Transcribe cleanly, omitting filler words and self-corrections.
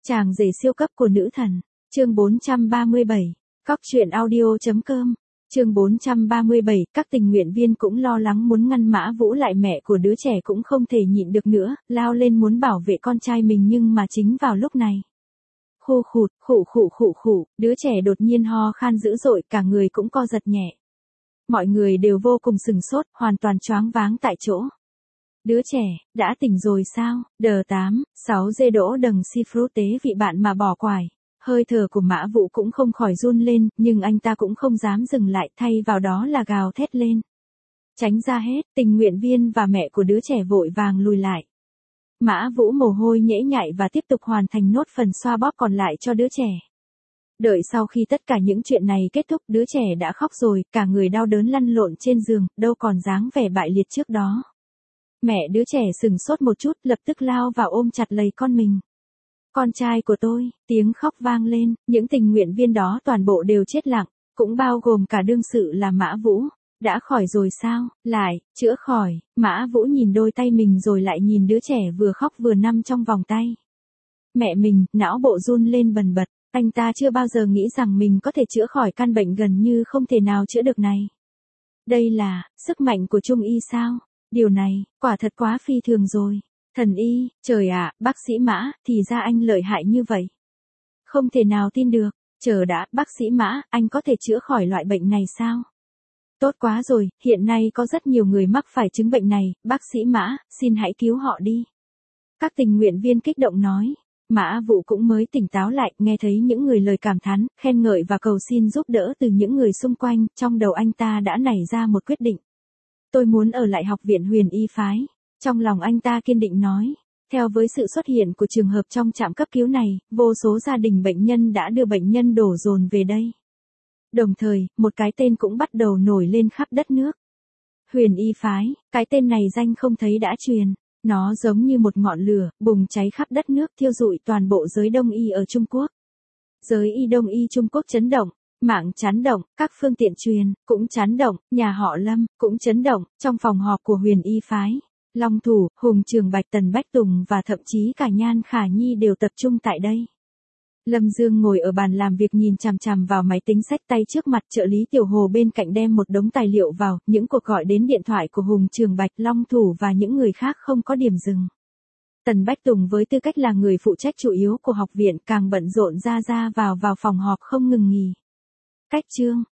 Chàng rể siêu cấp của nữ thần. Chương 437. Cóc truyện audio.com. Chương 437. Các tình nguyện viên cũng lo lắng muốn ngăn Mã Vũ lại, mẹ của đứa trẻ cũng không thể nhịn được nữa, lao lên muốn bảo vệ con trai mình, nhưng mà chính vào lúc này. Khụ, đứa trẻ đột nhiên ho khan dữ dội, cả người cũng co giật nhẹ. Mọi người đều vô cùng sừng sốt, hoàn toàn choáng váng tại chỗ. Đứa trẻ, đã tỉnh rồi sao? Đờ 8, 6 dê đỗ đầng si fruit tế vị bạn mà bỏ quải. Hơi thở của Mã Vũ cũng không khỏi run lên, nhưng anh ta cũng không dám dừng lại, thay vào đó là gào thét lên. Tránh ra hết, tình nguyện viên và mẹ của đứa trẻ vội vàng lùi lại. Mã Vũ mồ hôi nhễ nhại và tiếp tục hoàn thành nốt phần xoa bóp còn lại cho đứa trẻ. Đợi sau khi tất cả những chuyện này kết thúc, đứa trẻ đã khóc rồi, cả người đau đớn lăn lộn trên giường, đâu còn dáng vẻ bại liệt trước đó. Mẹ đứa trẻ sừng sốt một chút, lập tức lao vào ôm chặt lấy con mình. Con trai của tôi, tiếng khóc vang lên, những tình nguyện viên đó toàn bộ đều chết lặng, cũng bao gồm cả đương sự là Mã Vũ. Đã khỏi rồi sao? Lại, chữa khỏi. Mã Vũ nhìn đôi tay mình rồi lại nhìn đứa trẻ vừa khóc vừa nằm trong vòng tay. Mẹ mình, não bộ run lên bần bật, anh ta chưa bao giờ nghĩ rằng mình có thể chữa khỏi căn bệnh gần như không thể nào chữa được này. Đây là sức mạnh của Trung y sao? Điều này, quả thật quá phi thường rồi. Thần y, trời ạ, bác sĩ Mã, thì ra anh lợi hại như vậy. Không thể nào tin được. Chờ đã, bác sĩ Mã, anh có thể chữa khỏi loại bệnh này sao? Tốt quá rồi, hiện nay có rất nhiều người mắc phải chứng bệnh này, bác sĩ Mã, xin hãy cứu họ đi. Các tình nguyện viên kích động nói. Mã Vũ cũng mới tỉnh táo lại, nghe thấy những người lời cảm thán, khen ngợi và cầu xin giúp đỡ từ những người xung quanh, trong đầu anh ta đã nảy ra một quyết định. Tôi muốn ở lại học viện Huyền Y phái. Trong lòng anh ta kiên định nói. Theo với sự xuất hiện của trường hợp trong trạm cấp cứu này, vô số gia đình bệnh nhân đã đưa bệnh nhân đổ dồn về đây. Đồng thời, một cái tên cũng bắt đầu nổi lên khắp đất nước. Huyền Y phái, cái tên này danh không thấy đã truyền. Nó giống như một ngọn lửa, bùng cháy khắp đất nước, thiêu rụi toàn bộ giới đông y ở Trung Quốc. Giới y đông y Trung Quốc chấn động. Mạng chấn động, các phương tiện truyền cũng chấn động, nhà họ Lâm cũng chấn động. Trong phòng họp của Huyền Y phái, Long Thủ, Hùng Trường Bạch, Tần Bách Tùng và thậm chí cả Nhan Khả Nhi đều tập trung tại đây. Lâm Dương ngồi ở bàn làm việc nhìn chằm chằm vào máy tính xách tay trước mặt, trợ lý Tiểu Hồ bên cạnh đem một đống tài liệu vào, những cuộc gọi đến điện thoại của Hùng Trường Bạch, Long Thủ và những người khác không có điểm dừng. Tần Bách Tùng với tư cách là người phụ trách chủ yếu của học viện càng bận rộn ra vào phòng họp không ngừng nghỉ. Cách chương,